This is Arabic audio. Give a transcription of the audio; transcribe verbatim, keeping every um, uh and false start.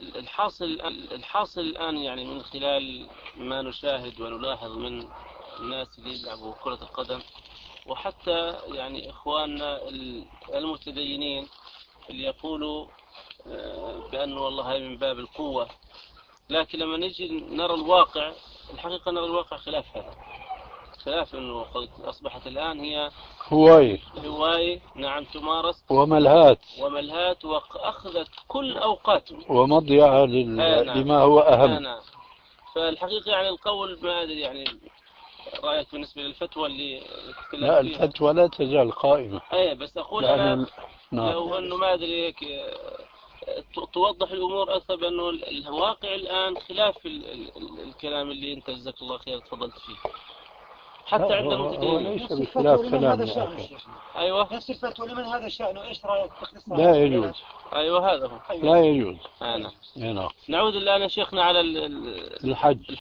الحاصل الحاصل الآن يعني من خلال ما نشاهد ونلاحظ من الناس اللي يلعبوا كرة القدم، وحتى يعني إخواننا المتدينين اللي يقولوا بأنه والله هاي من باب القوة، لكن لما نجي نرى الواقع، الحقيقة نرى الواقع خلاف هذا، خلاف أنه أصبحت الآن هي هواية هواية نعم تمارس وملهات وملهات وأخذت كل أوقاته ومضيعة لل... آه نعم. لما هو أهم. آه نعم. فالحقيقة يعني القول ما أدري يعني رأيك بالنسبة للفتوى اللي لا الفتوى لا تزال قائمة. أيه بس أقول أنا ال... نعم. لو أنه ما أدري هيك توضح الأمور أكثر، بأنه الواقع الآن خلاف ال ال ال الكلام اللي أنت جزاك الله خير تفضلت فيه، حتى عند المتدينين. ليس بخلاف كلام يا أخي. أيوة نفس الفتوى لمن هذا الشأن، وإيش رأيك باختصار؟ لا يجوز. أيوة هذا هو. لا يجوز. أنا نعم. نعود الآن يا شيخنا على الحج.